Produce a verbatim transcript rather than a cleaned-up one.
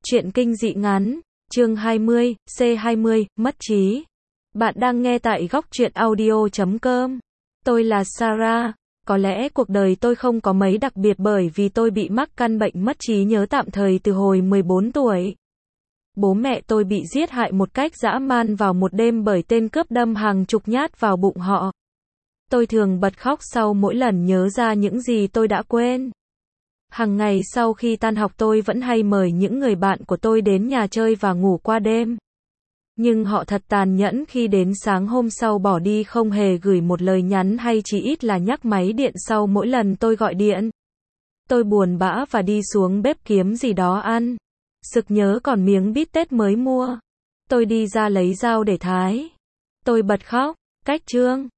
Truyện kinh dị ngắn, chương hai mươi, C hai mươi, mất trí. Bạn đang nghe tại góc truyện audio chấm com. Tôi là Sarah. Có lẽ cuộc đời tôi không có mấy đặc biệt bởi vì tôi bị mắc căn bệnh mất trí nhớ tạm thời từ hồi mười bốn tuổi. Bố mẹ tôi bị giết hại một cách dã man vào một đêm bởi tên cướp đâm hàng chục nhát vào bụng họ. Tôi thường bật khóc sau mỗi lần nhớ ra những gì tôi đã quên. Hằng ngày sau khi tan học tôi vẫn hay mời những người bạn của tôi đến nhà chơi và ngủ qua đêm. Nhưng họ thật tàn nhẫn khi đến sáng hôm sau bỏ đi không hề gửi một lời nhắn hay chỉ ít là nhắc máy điện sau mỗi lần tôi gọi điện. Tôi buồn bã và đi xuống bếp kiếm gì đó ăn. Sực nhớ còn miếng bít tết mới mua. Tôi đi ra lấy dao để thái. Tôi bật khóc. Cách chương